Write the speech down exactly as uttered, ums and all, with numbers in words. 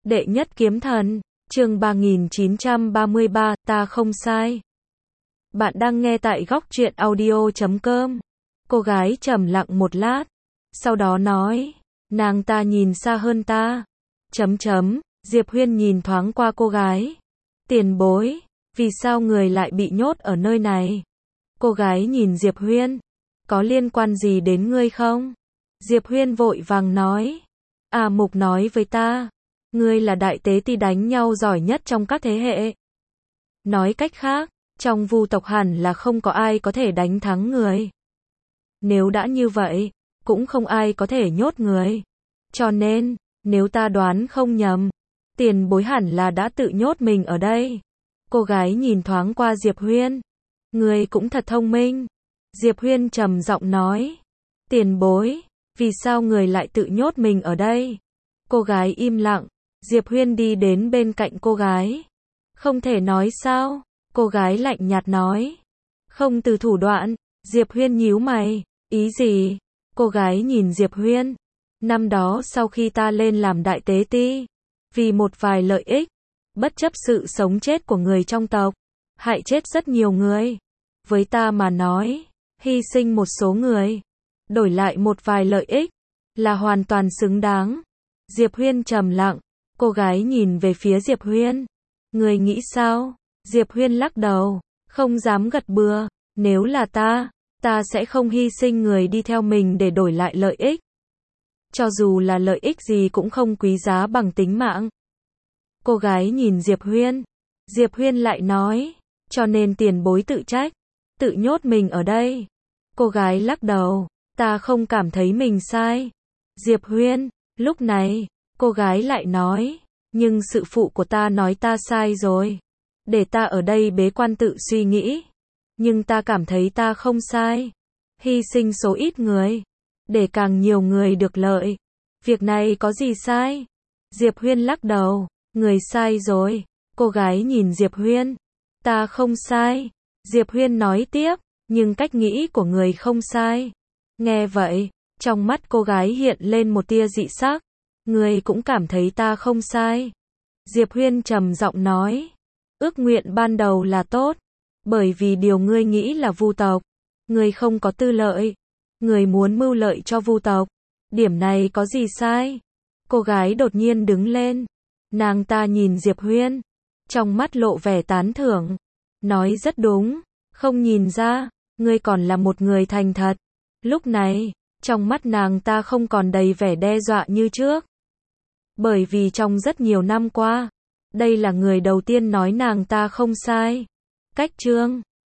Đệ nhất kiếm thần, chương ba nghìn chín trăm ba mươi ba, ta không sai. Bạn đang nghe tại góc truyện audio chấm com. Cô gái trầm lặng một lát, sau đó nói, nàng ta nhìn xa hơn ta. Chấm chấm, Diệp Huyên nhìn thoáng qua cô gái. Tiền bối, vì sao người lại bị nhốt ở nơi này? Cô gái nhìn Diệp Huyên, có liên quan gì đến ngươi không? Diệp Huyên vội vàng nói, à Mục nói với ta, ngươi là đại tế ti đánh nhau giỏi nhất trong các thế hệ. Nói cách khác, trong Vu tộc hẳn là không có ai có thể đánh thắng người. Nếu đã như vậy, cũng không ai có thể nhốt người. Cho nên, nếu ta đoán không nhầm, tiền bối hẳn là đã tự nhốt mình ở đây. Cô gái nhìn thoáng qua Diệp Huyên. Ngươi cũng thật thông minh. Diệp Huyên trầm giọng nói, tiền bối, vì sao người lại tự nhốt mình ở đây? Cô gái im lặng. Diệp Huyên đi đến bên cạnh cô gái. Không thể nói sao? Cô gái lạnh nhạt nói. Không từ thủ đoạn. Diệp Huyên nhíu mày. Ý gì? Cô gái nhìn Diệp Huyên. Năm đó sau khi ta lên làm đại tế ti, vì một vài lợi ích, bất chấp sự sống chết của người trong tộc, hại chết rất nhiều người. Với ta mà nói, hy sinh một số người, đổi lại một vài lợi ích, là hoàn toàn xứng đáng. Diệp Huyên trầm lặng. Cô gái nhìn về phía Diệp Huyên. Người nghĩ sao? Diệp Huyên lắc đầu, không dám gật bừa. Nếu là ta, ta sẽ không hy sinh người đi theo mình để đổi lại lợi ích. Cho dù là lợi ích gì cũng không quý giá bằng tính mạng. Cô gái nhìn Diệp Huyên. Diệp Huyên lại nói, cho nên tiền bối tự trách, tự nhốt mình ở đây. Cô gái lắc đầu, ta không cảm thấy mình sai. Diệp Huyên, lúc này, cô gái lại nói, nhưng sự phụ của ta nói ta sai rồi. Để ta ở đây bế quan tự suy nghĩ. Nhưng ta cảm thấy ta không sai. Hy sinh số ít người, để càng nhiều người được lợi. Việc này có gì sai? Diệp Huyên lắc đầu, người sai rồi. Cô gái nhìn Diệp Huyên. Ta không sai. Diệp Huyên nói tiếp, nhưng cách nghĩ của người không sai. Nghe vậy, trong mắt cô gái hiện lên một tia dị sắc. Ngươi cũng cảm thấy ta không sai. Diệp Huyên trầm giọng nói, ước nguyện ban đầu là tốt, bởi vì điều ngươi nghĩ là Vu tộc, ngươi không có tư lợi, ngươi muốn mưu lợi cho Vu tộc. Điểm này có gì sai? Cô gái đột nhiên đứng lên, nàng ta nhìn Diệp Huyên, trong mắt lộ vẻ tán thưởng, nói rất đúng, không nhìn ra, ngươi còn là một người thành thật. Lúc này, trong mắt nàng ta không còn đầy vẻ đe dọa như trước. Bởi vì trong rất nhiều năm qua, đây là người đầu tiên nói nàng ta không sai. Cách chương